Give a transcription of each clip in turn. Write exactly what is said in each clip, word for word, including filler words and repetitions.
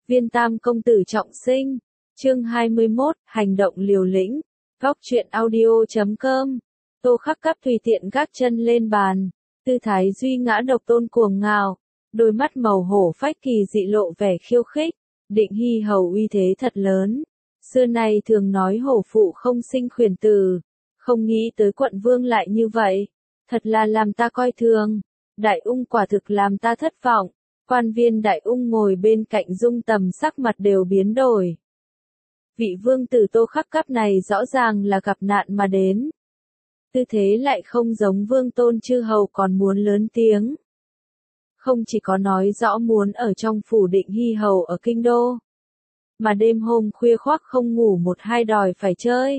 Viên Tam công tử trọng sinh. Chương hai mươi mốt, hành động liều lĩnh. Góc truyện audio chấm com. Tô Khắc Cáp tùy tiện gác chân lên bàn, tư thái duy ngã độc tôn cuồng ngạo, đôi mắt màu hổ phách kỳ dị lộ vẻ khiêu khích. Định Hy hầu uy thế thật lớn. Xưa nay thường nói hổ phụ không sinh khuyển tử, không nghĩ tới quận vương lại như vậy, thật là làm ta coi thường. Đại ung quả thực làm ta thất vọng. Quan viên Đại ung ngồi bên cạnh Dung Tầm sắc mặt đều biến đổi. Vị vương tử Tô Khắc Cáp này rõ ràng là gặp nạn mà đến. Tư thế lại không giống vương tôn chư hầu còn muốn lớn tiếng. Không chỉ có nói rõ muốn ở trong phủ Định Hy hầu ở kinh đô, mà đêm hôm khuya khoác không ngủ một hai đòi phải chơi.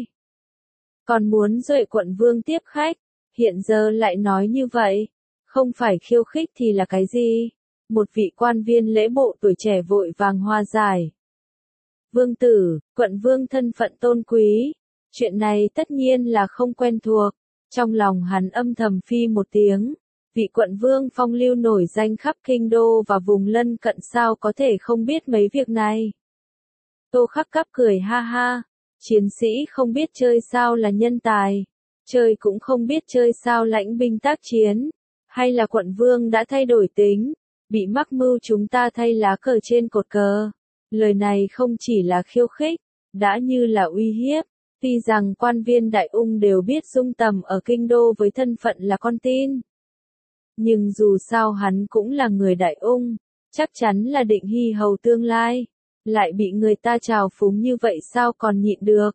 Còn muốn duệ quận vương tiếp khách, hiện giờ lại nói như vậy, không phải khiêu khích thì là cái gì? Một vị quan viên lễ bộ tuổi trẻ vội vàng hòa giải. Vương tử, quận vương thân phận tôn quý, chuyện này tất nhiên là không quen thuộc. Trong lòng hắn âm thầm phi một tiếng, vị quận vương phong lưu nổi danh khắp kinh đô và vùng lân cận sao có thể không biết mấy việc này. Tô Khắc Cáp cười ha ha, chiến sĩ không biết chơi sao là nhân tài, chơi cũng không biết chơi sao lãnh binh tác chiến, hay là quận vương đã thay đổi tính, bị mắc mưu chúng ta thay lá cờ trên cột cờ. Lời này không chỉ là khiêu khích, đã như là uy hiếp. Tuy rằng quan viên Đại ung đều biết Dung Tầm ở kinh đô với thân phận là con tin, nhưng dù sao hắn cũng là người Đại ung, chắc chắn là Định Hy hầu tương lai, lại bị người ta trào phúng như vậy sao còn nhịn được.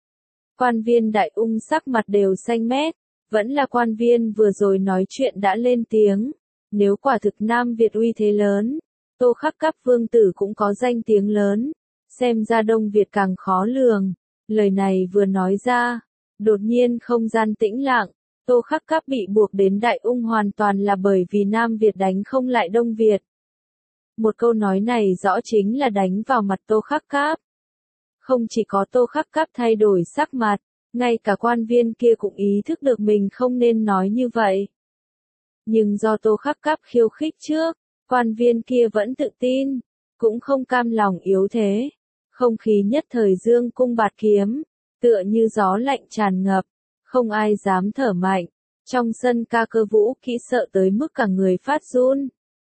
Quan viên Đại ung sắc mặt đều xanh mét, vẫn là quan viên vừa rồi nói chuyện đã lên tiếng. Nếu quả thực Nam Việt uy thế lớn, Tô Khắc Cáp vương tử cũng có danh tiếng lớn, xem ra Đông Việt càng khó lường. Lời này vừa nói ra, đột nhiên không gian tĩnh lặng. Tô Khắc Cáp bị buộc đến Đại ung hoàn toàn là bởi vì Nam Việt đánh không lại Đông Việt. Một câu nói này rõ chính là đánh vào mặt Tô Khắc Cáp. Không chỉ có Tô Khắc Cáp thay đổi sắc mặt, ngay cả quan viên kia cũng ý thức được mình không nên nói như vậy. Nhưng do Tô Khắc Cáp khiêu khích trước, quan viên kia vẫn tự tin, cũng không cam lòng yếu thế. Không khí nhất thời dương cung bạt kiếm, tựa như gió lạnh tràn ngập, không ai dám thở mạnh. Trong sân ca cơ vũ kỹ sợ tới mức cả người phát run.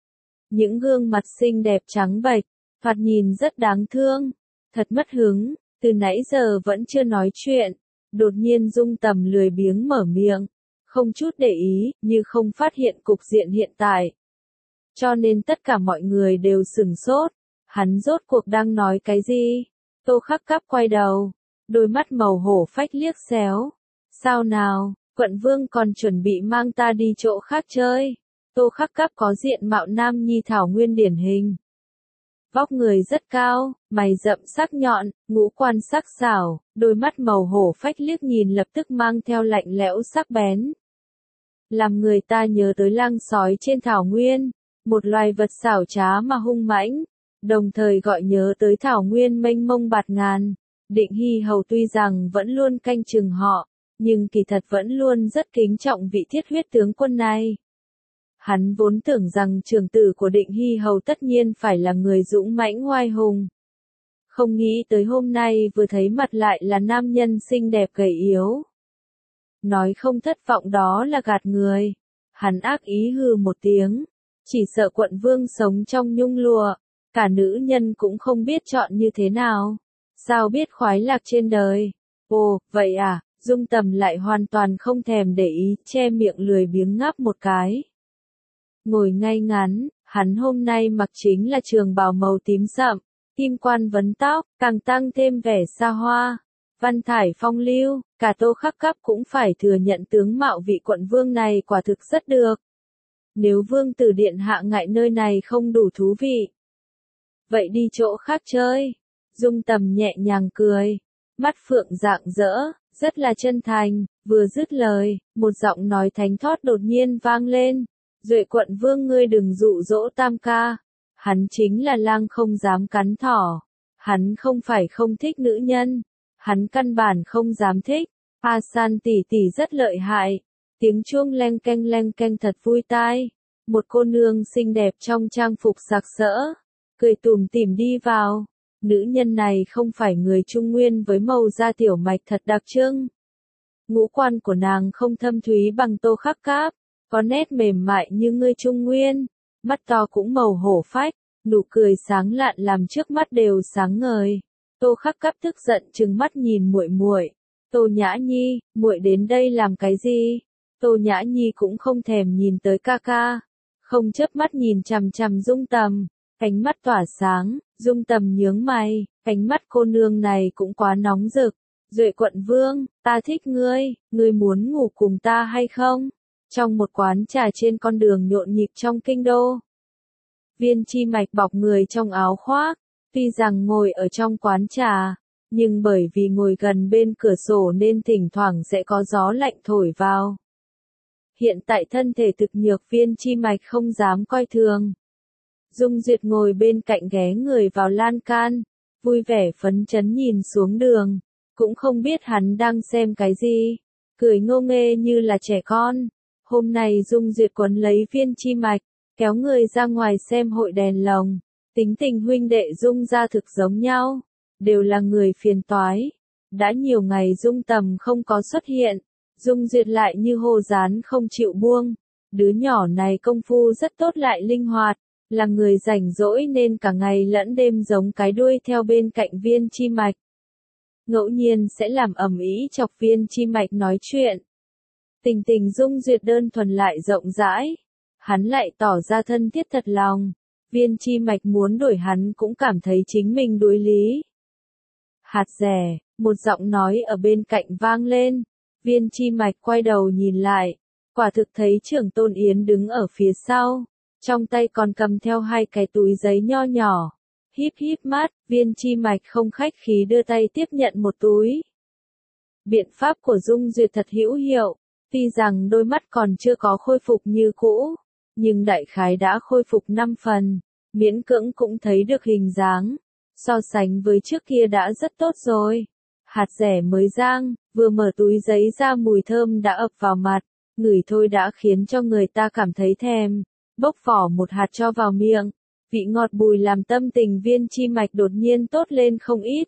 Những gương mặt xinh đẹp trắng bệch, thoạt nhìn rất đáng thương, thật mất hứng, từ nãy giờ vẫn chưa nói chuyện. Đột nhiên Dung Tầm lười biếng mở miệng, không chút để ý, như không phát hiện cục diện hiện tại. Cho nên tất cả mọi người đều sửng sốt, hắn rốt cuộc đang nói cái gì? Tô Khắc Cáp quay đầu, đôi mắt màu hổ phách liếc xéo. Sao nào, quận vương còn chuẩn bị mang ta đi chỗ khác chơi? Tô Khắc Cáp có diện mạo nam nhi thảo nguyên điển hình. Vóc người rất cao, mày rậm sắc nhọn, ngũ quan sắc sảo, đôi mắt màu hổ phách liếc nhìn lập tức mang theo lạnh lẽo sắc bén. Làm người ta nhớ tới lang sói trên thảo nguyên, một loài vật xảo trá mà hung mãnh, đồng thời gọi nhớ tới thảo nguyên mênh mông bạt ngàn. Định Hy hầu tuy rằng vẫn luôn canh chừng họ, nhưng kỳ thật vẫn luôn rất kính trọng vị thiết huyết tướng quân này. Hắn vốn tưởng rằng trưởng tử của Định Hy hầu tất nhiên phải là người dũng mãnh oai hùng. Không nghĩ tới hôm nay vừa thấy mặt lại là nam nhân xinh đẹp gầy yếu. Nói không thất vọng đó là gạt người. Hắn ác ý hừ một tiếng, chỉ sợ quận vương sống trong nhung lụa, cả nữ nhân cũng không biết chọn như thế nào. Sao biết khoái lạc trên đời? Ồ, vậy à? Dung Tầm lại hoàn toàn không thèm để ý, che miệng lười biếng ngáp một cái. Ngồi ngay ngắn, hắn hôm nay mặc chính là trường bào màu tím sậm, kim quan vấn tóc, càng tăng thêm vẻ xa hoa, văn thải phong lưu. Cả Tô Khắc Cáp cũng phải thừa nhận tướng mạo vị quận vương này quả thực rất được. Nếu vương tử điện hạ ngại nơi này không đủ thú vị, vậy đi chỗ khác chơi. Dung Tầm nhẹ nhàng cười, mắt phượng rạng rỡ, rất là chân thành. Vừa dứt lời, một giọng nói thánh thót đột nhiên vang lên. Duệ quận vương ngươi đừng dụ dỗ tam ca. Hắn chính là lang không dám cắn thỏ. Hắn không phải không thích nữ nhân. Hắn căn bản không dám thích. A San tỷ tỷ rất lợi hại. Tiếng chuông leng keng leng keng thật vui tai. Một cô nương xinh đẹp trong trang phục sặc sỡ, cười tủm tỉm đi vào. Nữ nhân này không phải người Trung Nguyên với màu da tiểu mạch thật đặc trưng. Ngũ quan của nàng không thâm thúy bằng Tô Khắc Cáp, có nét mềm mại như người Trung Nguyên, mắt to cũng màu hổ phách, nụ cười sáng lạn làm trước mắt đều sáng ngời. Tô Khắc Cáp tức giận trừng mắt nhìn muội muội. Tô Nhã Nhi, muội đến đây làm cái gì? Tô Nhã Nhi cũng không thèm nhìn tới ca ca, không chớp mắt nhìn chằm chằm Dung Tầm, cánh mắt tỏa sáng. Dung Tầm nhướng mày, cánh mắt cô nương này cũng quá nóng rực. Duệ Quận Vương, ta thích ngươi, ngươi muốn ngủ cùng ta hay không? Trong một quán trà trên con đường nhộn nhịp trong kinh đô, Viên Chi Mạch bọc người trong áo khoác, tuy rằng ngồi ở trong quán trà, nhưng bởi vì ngồi gần bên cửa sổ nên thỉnh thoảng sẽ có gió lạnh thổi vào. Hiện tại thân thể thực nhược Viên Chi Mạch không dám coi thường. Dung Duyệt ngồi bên cạnh ghé người vào lan can, vui vẻ phấn chấn nhìn xuống đường, cũng không biết hắn đang xem cái gì, cười ngô nghê như là trẻ con. Hôm nay Dung Duyệt quấn lấy Viên Chi Mạch, kéo người ra ngoài xem hội đèn lồng. Tính tình huynh đệ Dung gia thực giống nhau, đều là người phiền toái. Đã nhiều ngày Dung Tầm không có xuất hiện, Dung Duyệt lại như hồ dán không chịu buông. Đứa nhỏ này công phu rất tốt lại linh hoạt, là người rảnh rỗi nên cả ngày lẫn đêm giống cái đuôi theo bên cạnh Viên Chi Mạch. Ngẫu nhiên sẽ làm ầm ĩ chọc Viên Chi Mạch nói chuyện. Tình tình Dung Duyệt đơn thuần lại rộng rãi, hắn lại tỏ ra thân thiết thật lòng. Viên Chi Mạch muốn đuổi hắn cũng cảm thấy chính mình đối lý. Hạt rẻ, một giọng nói ở bên cạnh vang lên. Viên Chi Mạch quay đầu nhìn lại, quả thực thấy Trưởng Tôn Yến đứng ở phía sau, trong tay còn cầm theo hai cái túi giấy nho nhỏ. Híp híp mắt, Viên Chi Mạch không khách khí đưa tay tiếp nhận một túi. Biện pháp của Dung Duyệt thật hữu hiệu, tuy rằng đôi mắt còn chưa có khôi phục như cũ, nhưng đại khái đã khôi phục năm phần, miễn cưỡng cũng thấy được hình dáng, so sánh với trước kia đã rất tốt rồi. Hạt rẻ mới rang, vừa mở túi giấy ra mùi thơm đã ập vào mặt, ngửi thôi đã khiến cho người ta cảm thấy thèm, bốc vỏ một hạt cho vào miệng, vị ngọt bùi làm tâm tình Viên Chi Mạch đột nhiên tốt lên không ít.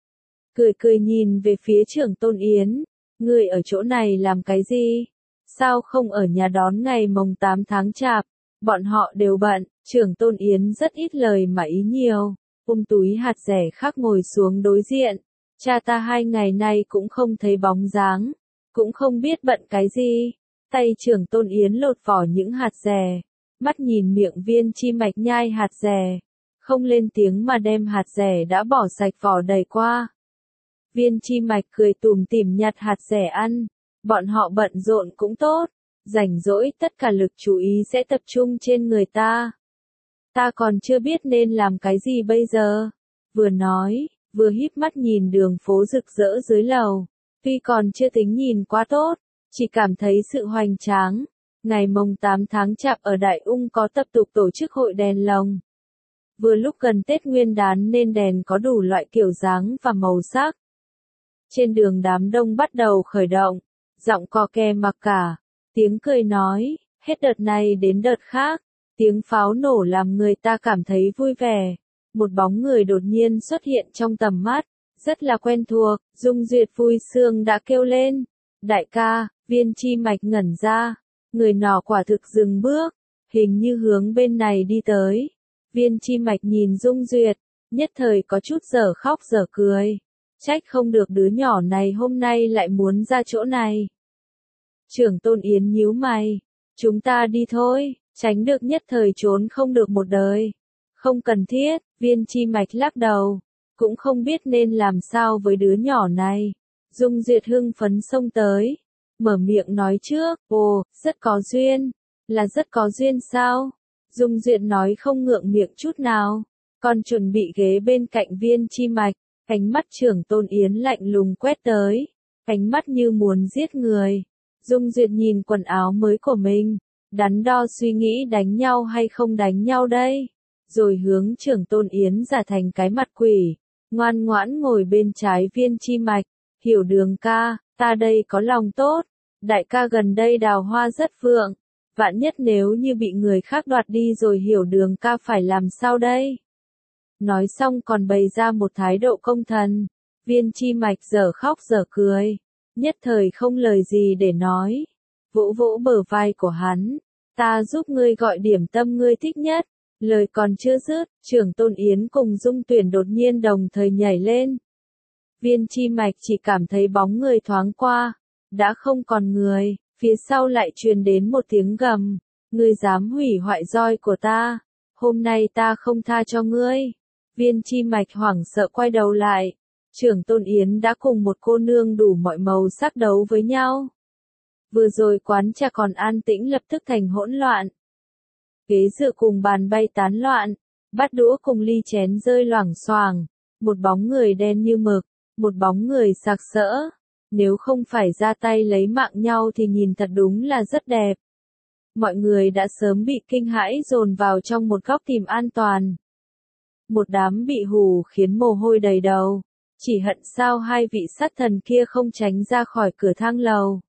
Cười cười nhìn về phía Trưởng Tôn Yến, người ở chỗ này làm cái gì? Sao không ở nhà đón ngày mồng tám tháng chạp? Bọn họ đều bận. Trưởng Tôn Yến rất ít lời mà ý nhiều, ôm túi hạt rẻ khác ngồi xuống đối diện. Cha ta hai ngày nay cũng không thấy bóng dáng, cũng không biết bận cái gì. Tay Trưởng Tôn Yến lột vỏ những hạt rẻ, mắt nhìn miệng Viên Chi Mạch nhai hạt rẻ, không lên tiếng mà đem hạt rẻ đã bỏ sạch vỏ đầy qua. Viên Chi Mạch cười tủm tỉm nhặt hạt rẻ ăn, bọn họ bận rộn cũng tốt, rảnh rỗi tất cả lực chú ý sẽ tập trung trên người ta. Ta còn chưa biết nên làm cái gì bây giờ. Vừa nói, vừa híp mắt nhìn đường phố rực rỡ dưới lầu, tuy còn chưa tính nhìn quá tốt, chỉ cảm thấy sự hoành tráng. Ngày mồng tám tháng chạp ở Đại Ung có tập tục tổ chức hội đèn lồng. Vừa lúc gần Tết Nguyên đán nên đèn có đủ loại kiểu dáng và màu sắc. Trên đường đám đông bắt đầu khởi động, giọng cò kè mặc cả, tiếng cười nói, hết đợt này đến đợt khác, tiếng pháo nổ làm người ta cảm thấy vui vẻ. Một bóng người đột nhiên xuất hiện trong tầm mắt, rất là quen thuộc. Dung Duyệt vui sướng đã kêu lên, đại ca. Viên Chi Mạch ngẩn ra, người nọ quả thực dừng bước, hình như hướng bên này đi tới. Viên Chi Mạch nhìn Dung Duyệt, nhất thời có chút dở khóc dở cười, trách không được đứa nhỏ này hôm nay lại muốn ra chỗ này. Trưởng Tôn Yến nhíu mày, chúng ta đi thôi, tránh được nhất thời trốn không được một đời. Không cần thiết. Viên Chi Mạch lắc đầu, cũng không biết nên làm sao với đứa nhỏ này. Dung Duyệt hưng phấn xông tới, mở miệng nói trước, ồ, rất có duyên, là rất có duyên sao? Dung Duyệt nói không ngượng miệng chút nào, còn chuẩn bị ghế bên cạnh Viên Chi Mạch, ánh mắt Trưởng Tôn Yến lạnh lùng quét tới, ánh mắt như muốn giết người. Dung Duyệt nhìn quần áo mới của mình, đắn đo suy nghĩ đánh nhau hay không đánh nhau đây, rồi hướng Trưởng Tôn Yến giả thành cái mặt quỷ, ngoan ngoãn ngồi bên trái Viên Chi Mạch. Hiểu Đường ca, ta đây có lòng tốt, đại ca gần đây đào hoa rất vượng, vạn nhất nếu như bị người khác đoạt đi rồi Hiểu Đường ca phải làm sao đây? Nói xong còn bày ra một thái độ công thần. Viên Chi Mạch dở khóc dở cười, nhất thời không lời gì để nói. Vỗ vỗ bờ vai của hắn, ta giúp ngươi gọi điểm tâm ngươi thích nhất. Lời còn chưa dứt, Trưởng Tôn Yến cùng Dung Tuyển đột nhiên đồng thời nhảy lên. Viên Chi Mạch chỉ cảm thấy bóng người thoáng qua, đã không còn người, phía sau lại truyền đến một tiếng gầm, ngươi dám hủy hoại roi của ta, hôm nay ta không tha cho ngươi. Viên Chi Mạch hoảng sợ quay đầu lại, Trưởng Tôn Yến đã cùng một cô nương đủ mọi màu sắc đấu với nhau. Vừa rồi quán trà còn an tĩnh lập tức thành hỗn loạn. Ghế dựa cùng bàn bay tán loạn, bát đũa cùng ly chén rơi loảng xoảng, một bóng người đen như mực, một bóng người sặc sỡ. Nếu không phải ra tay lấy mạng nhau thì nhìn thật đúng là rất đẹp. Mọi người đã sớm bị kinh hãi dồn vào trong một góc tìm an toàn. Một đám bị hù khiến mồ hôi đầy đầu, chỉ hận sao hai vị sát thần kia không tránh ra khỏi cửa thang lầu.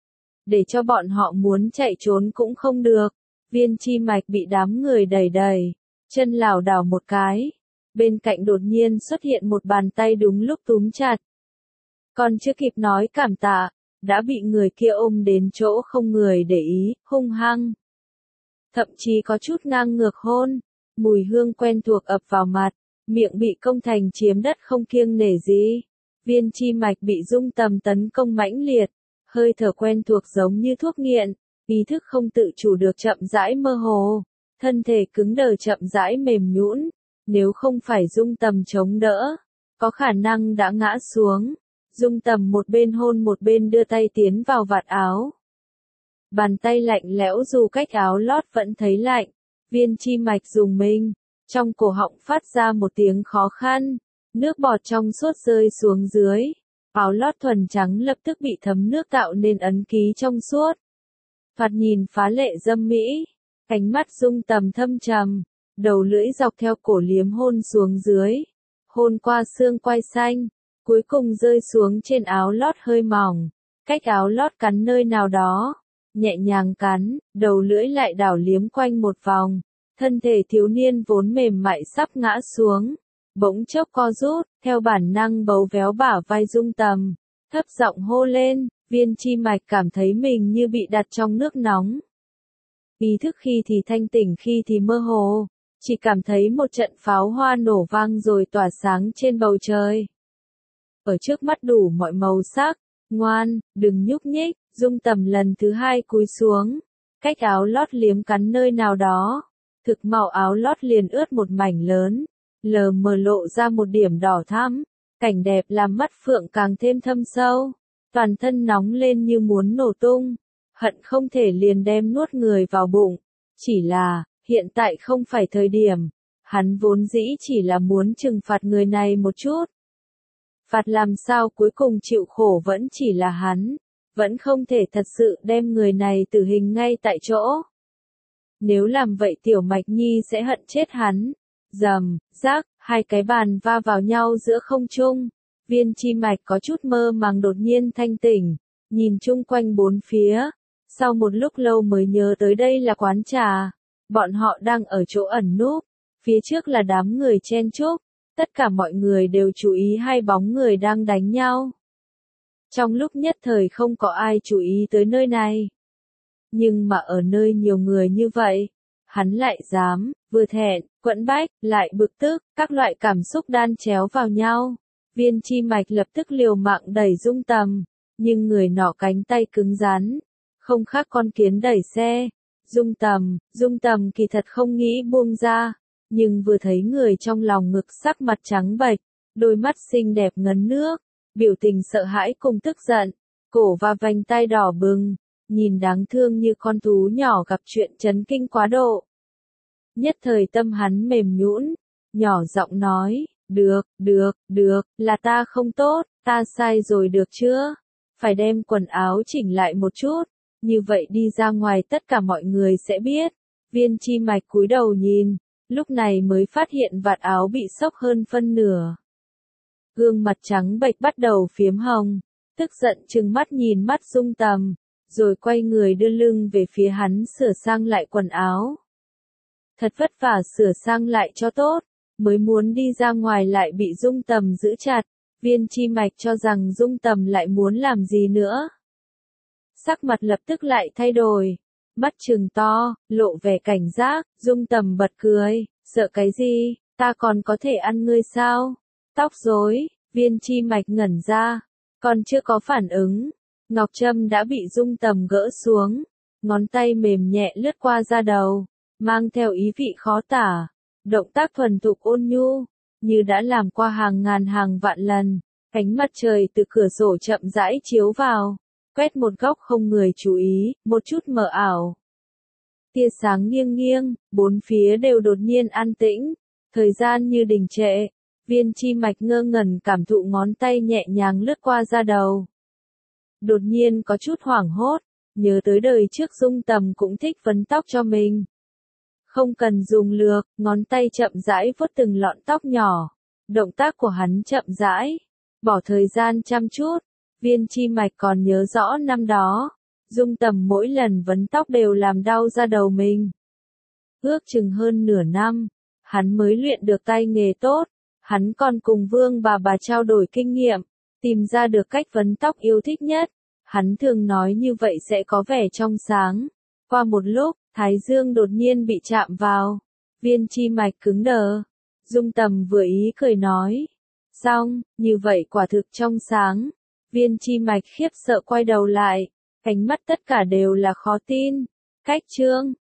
Để cho bọn họ muốn chạy trốn cũng không được. Viên Chi Mạch bị đám người đẩy đẩy, chân lảo đảo một cái. Bên cạnh đột nhiên xuất hiện một bàn tay đúng lúc túm chặt. Còn chưa kịp nói cảm tạ, đã bị người kia ôm đến chỗ không người để ý, hung hăng. Thậm chí có chút ngang ngược hôn, mùi hương quen thuộc ập vào mặt, miệng bị công thành chiếm đất không kiêng nể gì. Viên Chi Mạch bị Dung Tầm tấn công mãnh liệt, hơi thở quen thuộc giống như thuốc nghiện, ý thức không tự chủ được chậm rãi mơ hồ, thân thể cứng đờ chậm rãi mềm nhũn, nếu không phải Dung Tầm chống đỡ, có khả năng đã ngã xuống. Dung Tầm một bên hôn một bên đưa tay tiến vào vạt áo. Bàn tay lạnh lẽo dù cách áo lót vẫn thấy lạnh, Viên Chi Mạch dùng mình, trong cổ họng phát ra một tiếng khó khăn, nước bọt trong suốt rơi xuống dưới. Áo lót thuần trắng lập tức bị thấm nước tạo nên ấn ký trong suốt. Thoạt nhìn phá lệ dâm mỹ, ánh mắt Dung Tầm thâm trầm, đầu lưỡi dọc theo cổ liếm hôn xuống dưới, hôn qua xương quai xanh, cuối cùng rơi xuống trên áo lót hơi mỏng, cách áo lót cắn nơi nào đó, nhẹ nhàng cắn, đầu lưỡi lại đảo liếm quanh một vòng, thân thể thiếu niên vốn mềm mại sắp ngã xuống. Bỗng chốc co rút, theo bản năng bấu véo bả vai Dung Tầm, thấp giọng hô lên. Viên Chi Mạch cảm thấy mình như bị đặt trong nước nóng. Ý thức khi thì thanh tỉnh khi thì mơ hồ, chỉ cảm thấy một trận pháo hoa nổ vang rồi tỏa sáng trên bầu trời. Ở trước mắt đủ mọi màu sắc, ngoan, đừng nhúc nhích. Dung Tầm lần thứ hai cúi xuống, cách áo lót liếm cắn nơi nào đó, thực màu áo lót liền ướt một mảnh lớn. Lờ mờ lộ ra một điểm đỏ thắm, cảnh đẹp làm mắt phượng càng thêm thâm sâu, toàn thân nóng lên như muốn nổ tung, hận không thể liền đem nuốt người vào bụng, chỉ là, hiện tại không phải thời điểm, hắn vốn dĩ chỉ là muốn trừng phạt người này một chút. Phạt làm sao cuối cùng chịu khổ vẫn chỉ là hắn, vẫn không thể thật sự đem người này tử hình ngay tại chỗ. Nếu làm vậy Tiểu Mạch Nhi sẽ hận chết hắn. Rầm, rác, hai cái bàn va vào nhau giữa không trung. Viên Chi Mạch có chút mơ màng đột nhiên thanh tỉnh, nhìn chung quanh bốn phía. Sau một lúc lâu mới nhớ tới đây là quán trà. Bọn họ đang ở chỗ ẩn núp. Phía trước là đám người chen chúc. Tất cả mọi người đều chú ý hai bóng người đang đánh nhau. Trong lúc nhất thời không có ai chú ý tới nơi này. Nhưng mà ở nơi nhiều người như vậy, hắn lại dám, vừa thẹn, quẫn bách, lại bực tức, các loại cảm xúc đan chéo vào nhau. Viên Chi Mạch lập tức liều mạng đẩy Dung Tầm, nhưng người nọ cánh tay cứng rắn, không khác con kiến đẩy xe. Dung Tầm, Dung Tầm kỳ thật không nghĩ buông ra, nhưng vừa thấy người trong lòng ngực sắc mặt trắng bệch, đôi mắt xinh đẹp ngấn nước, biểu tình sợ hãi cùng tức giận, cổ và vành tay đỏ bừng, nhìn đáng thương như con thú nhỏ gặp chuyện chấn kinh quá độ. Nhất thời tâm hắn mềm nhũn, nhỏ giọng nói, được, được, được, là ta không tốt, ta sai rồi được chưa? Phải đem quần áo chỉnh lại một chút, như vậy đi ra ngoài tất cả mọi người sẽ biết. Viên Chi Mạch cúi đầu nhìn, lúc này mới phát hiện vạt áo bị xốc hơn phân nửa. Gương mặt trắng bệch bắt đầu phiếm hồng, tức giận trừng mắt nhìn mắt Dung Tầm, rồi quay người đưa lưng về phía hắn sửa sang lại quần áo. Thật vất vả sửa sang lại cho tốt, mới muốn đi ra ngoài lại bị Dung Tầm giữ chặt, Viên Chi Mạch cho rằng Dung Tầm lại muốn làm gì nữa. Sắc mặt lập tức lại thay đổi, mắt trừng to, lộ vẻ cảnh giác, Dung Tầm bật cười, sợ cái gì, ta còn có thể ăn ngươi sao? Tóc rối, Viên Chi Mạch ngẩn ra, còn chưa có phản ứng, ngọc trâm đã bị Dung Tầm gỡ xuống, ngón tay mềm nhẹ lướt qua da đầu, mang theo ý vị khó tả, động tác thuần thục ôn nhu, như đã làm qua hàng ngàn hàng vạn lần, ánh mặt trời từ cửa sổ chậm rãi chiếu vào, quét một góc không người chú ý, một chút mờ ảo. Tia sáng nghiêng nghiêng, bốn phía đều đột nhiên an tĩnh, thời gian như đình trệ, Viên Chi Mạch ngơ ngẩn cảm thụ ngón tay nhẹ nhàng lướt qua da đầu. Đột nhiên có chút hoảng hốt, nhớ tới đời trước Dung Tầm cũng thích vấn tóc cho mình. Không cần dùng lược, ngón tay chậm rãi vuốt từng lọn tóc nhỏ, động tác của hắn chậm rãi, bỏ thời gian chăm chút, Viên Chi Mạch còn nhớ rõ năm đó, Dung Tầm mỗi lần vấn tóc đều làm đau da đầu mình. Ước chừng hơn nửa năm, hắn mới luyện được tay nghề tốt, hắn còn cùng Vương bà bà trao đổi kinh nghiệm, tìm ra được cách vấn tóc yêu thích nhất, hắn thường nói như vậy sẽ có vẻ trong sáng. Qua một lúc, Thái Dương đột nhiên bị chạm vào, Viên Chi Mạch cứng đờ, Dung Tầm vừa ý cười nói, xong, như vậy quả thực trong sáng, Viên Chi Mạch khiếp sợ quay đầu lại, ánh mắt tất cả đều là khó tin, cách chương,